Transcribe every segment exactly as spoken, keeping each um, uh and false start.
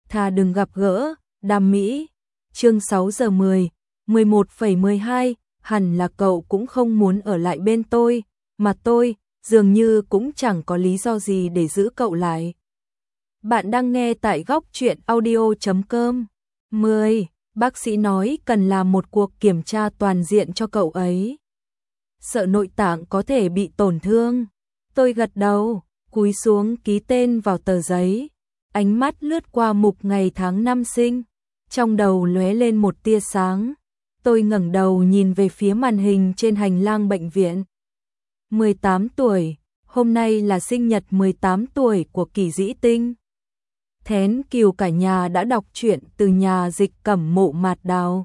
thà đừng gặp gỡ, Đam Mỹ. Chương sáu giờ mười, mười một phẩy mười hai, hẳn là cậu cũng không muốn ở lại bên tôi, mà tôi, dường như cũng chẳng có lý do gì để giữ cậu lại. Bạn đang nghe tại góc truyện audio chấm com. mười. Bác sĩ nói cần làm một cuộc kiểm tra toàn diện cho cậu ấy. Sợ nội tạng có thể bị tổn thương. Tôi gật đầu, cúi xuống ký tên vào tờ giấy. Ánh mắt lướt qua mục ngày tháng năm sinh. Trong đầu lóe lên một tia sáng. Tôi ngẩng đầu nhìn về phía màn hình trên hành lang bệnh viện. mười tám tuổi, hôm nay là sinh nhật mười tám tuổi của Kỳ Dĩ Tinh. Thén Kiều cả nhà đã đọc truyện từ nhà dịch Cẩm Mộ Mạt Đào.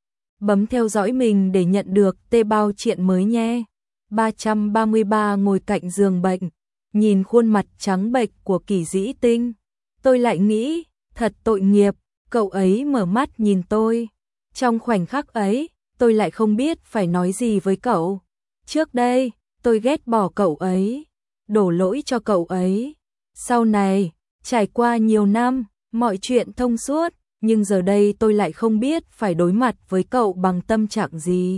Bấm theo dõi mình để nhận được tê bao truyện mới nhé. ba trăm ba mươi ba ngồi cạnh giường bệnh, nhìn khuôn mặt trắng bệch của Kỳ Dĩ Tinh. Tôi lại nghĩ, thật tội nghiệp, cậu ấy mở mắt nhìn tôi. Trong khoảnh khắc ấy, tôi lại không biết phải nói gì với cậu. Trước đây, tôi ghét bỏ cậu ấy, đổ lỗi cho cậu ấy. Sau này, trải qua nhiều năm, mọi chuyện thông suốt, nhưng giờ đây tôi lại không biết phải đối mặt với cậu bằng tâm trạng gì.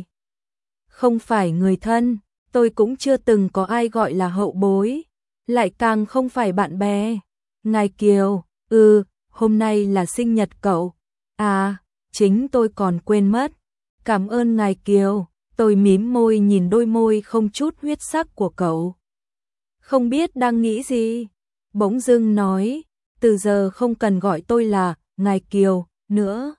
Không phải người thân, tôi cũng chưa từng có ai gọi là hậu bối, lại càng không phải bạn bè. Ngài Kiều, ừ, hôm nay là sinh nhật cậu. À, chính tôi còn quên mất. Cảm ơn ngài Kiều, tôi mím môi nhìn đôi môi không chút huyết sắc của cậu. Không biết đang nghĩ gì, bỗng dưng nói, từ giờ không cần gọi tôi là ngài Kiều nữa.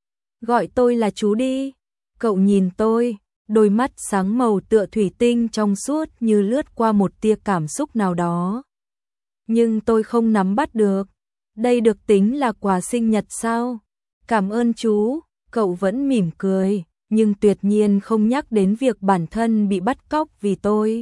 Gọi tôi là chú đi. Cậu nhìn tôi, đôi mắt sáng màu tựa thủy tinh trong suốt như lướt qua một tia cảm xúc nào đó. Nhưng tôi không nắm bắt được. Đây được tính là quà sinh nhật sao? Cảm ơn chú, cậu vẫn mỉm cười, nhưng tuyệt nhiên không nhắc đến việc bản thân bị bắt cóc vì tôi.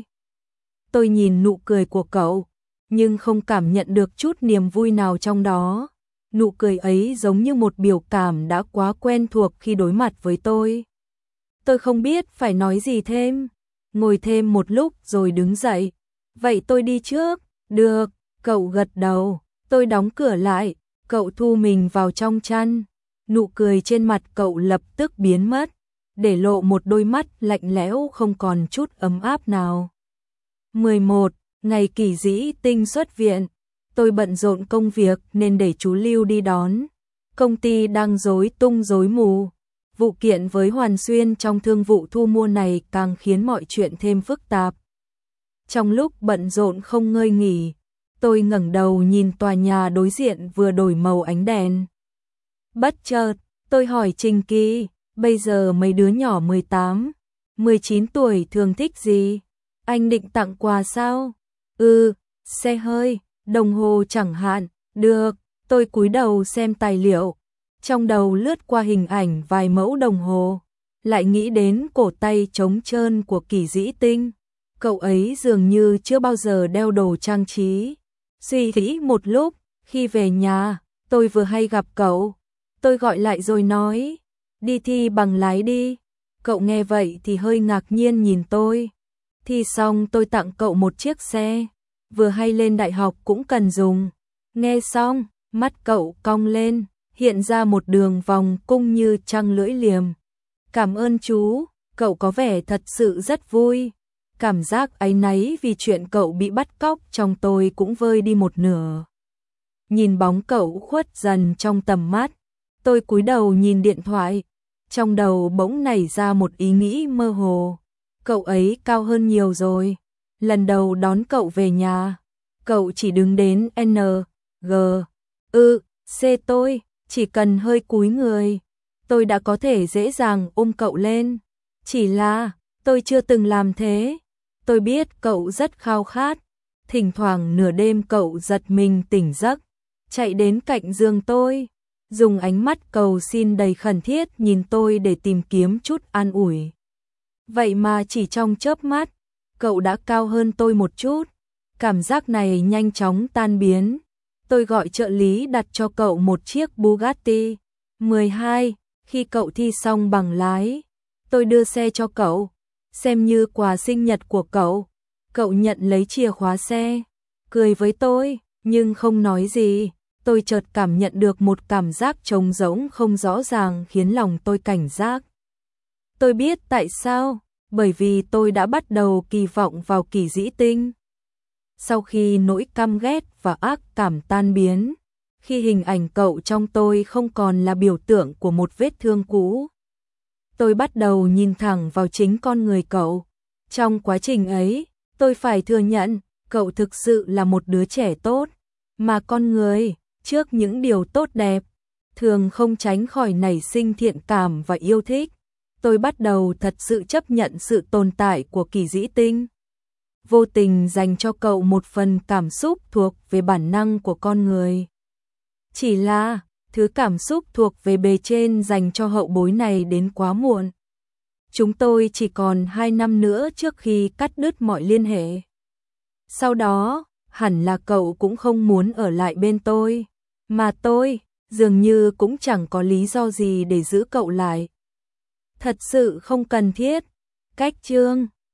Tôi nhìn nụ cười của cậu, nhưng không cảm nhận được chút niềm vui nào trong đó. Nụ cười ấy giống như một biểu cảm đã quá quen thuộc khi đối mặt với tôi. Tôi không biết phải nói gì thêm, ngồi thêm một lúc rồi đứng dậy. Vậy tôi đi trước, được, cậu gật đầu, tôi đóng cửa lại, cậu thu mình vào trong chăn. Nụ cười trên mặt cậu lập tức biến mất, để lộ một đôi mắt lạnh lẽo không còn chút ấm áp nào. mười một. Ngày Kỳ Dĩ Tinh xuất viện. Tôi bận rộn công việc nên để chú Lưu đi đón. Công ty đang rối tung rối mù. Vụ kiện với Hoàn Xuyên trong thương vụ thu mua này càng khiến mọi chuyện thêm phức tạp. Trong lúc bận rộn không ngơi nghỉ, tôi ngẩng đầu nhìn tòa nhà đối diện vừa đổi màu ánh đèn. Bất chợt, tôi hỏi Trình Kỳ, bây giờ mấy đứa nhỏ mười tám, mười chín tuổi thường thích gì? Anh định tặng quà sao? Ừ, xe hơi, đồng hồ chẳng hạn, được. Tôi cúi đầu xem tài liệu, trong đầu lướt qua hình ảnh vài mẫu đồng hồ, lại nghĩ đến cổ tay trống trơn của Kỳ Dĩ Tinh. Cậu ấy dường như chưa bao giờ đeo đồ trang trí. Suy nghĩ một lúc, khi về nhà, tôi vừa hay gặp cậu. Tôi gọi lại rồi nói, đi thi bằng lái đi. Cậu nghe vậy thì hơi ngạc nhiên nhìn tôi. Thi xong tôi tặng cậu một chiếc xe, vừa hay lên đại học cũng cần dùng. Nghe xong, mắt cậu cong lên, hiện ra một đường vòng cung như trăng lưỡi liềm. Cảm ơn chú, cậu có vẻ thật sự rất vui. Cảm giác áy náy vì chuyện cậu bị bắt cóc trong tôi cũng vơi đi một nửa. Nhìn bóng cậu khuất dần trong tầm mắt, tôi cúi đầu nhìn điện thoại, trong đầu bỗng nảy ra một ý nghĩ mơ hồ. Cậu ấy cao hơn nhiều rồi. Lần đầu đón cậu về nhà, cậu chỉ đứng đến N, G, ư, C tôi, chỉ cần hơi cúi người, tôi đã có thể dễ dàng ôm cậu lên. Chỉ là, tôi chưa từng làm thế. Tôi biết cậu rất khao khát. Thỉnh thoảng nửa đêm cậu giật mình tỉnh giấc, chạy đến cạnh giường tôi, dùng ánh mắt cầu xin đầy khẩn thiết nhìn tôi để tìm kiếm chút an ủi. Vậy mà chỉ trong chớp mắt, cậu đã cao hơn tôi một chút. Cảm giác này nhanh chóng tan biến. Tôi gọi trợ lý đặt cho cậu một chiếc Bugatti mười hai. Khi cậu thi xong bằng lái, tôi đưa xe cho cậu, xem như quà sinh nhật của cậu. Cậu nhận lấy chìa khóa xe, cười với tôi, nhưng không nói gì. tôi chợt cảm nhận được một cảm giác trống rỗng không rõ ràng khiến lòng tôi cảnh giác. Tôi biết tại sao, bởi vì tôi đã bắt đầu kỳ vọng vào Kỳ Dĩ Tinh. Sau khi nỗi căm ghét và ác cảm tan biến, khi hình ảnh cậu trong tôi không còn là biểu tượng của một vết thương cũ, tôi bắt đầu nhìn thẳng vào chính con người cậu. Trong quá trình ấy, tôi phải thừa nhận, cậu thực sự là một đứa trẻ tốt, mà con người, trước những điều tốt đẹp, thường không tránh khỏi nảy sinh thiện cảm và yêu thích. Tôi bắt đầu thật sự chấp nhận sự tồn tại của Kỳ Dĩ Tinh. Vô tình dành cho cậu một phần cảm xúc thuộc về bản năng của con người. Chỉ là, thứ cảm xúc thuộc về bề trên dành cho hậu bối này đến quá muộn. Chúng tôi chỉ còn hai năm nữa trước khi cắt đứt mọi liên hệ. Sau đó, hẳn là cậu cũng không muốn ở lại bên tôi, mà tôi, dường như cũng chẳng có lý do gì để giữ cậu lại. Thật sự không cần thiết. Cách chương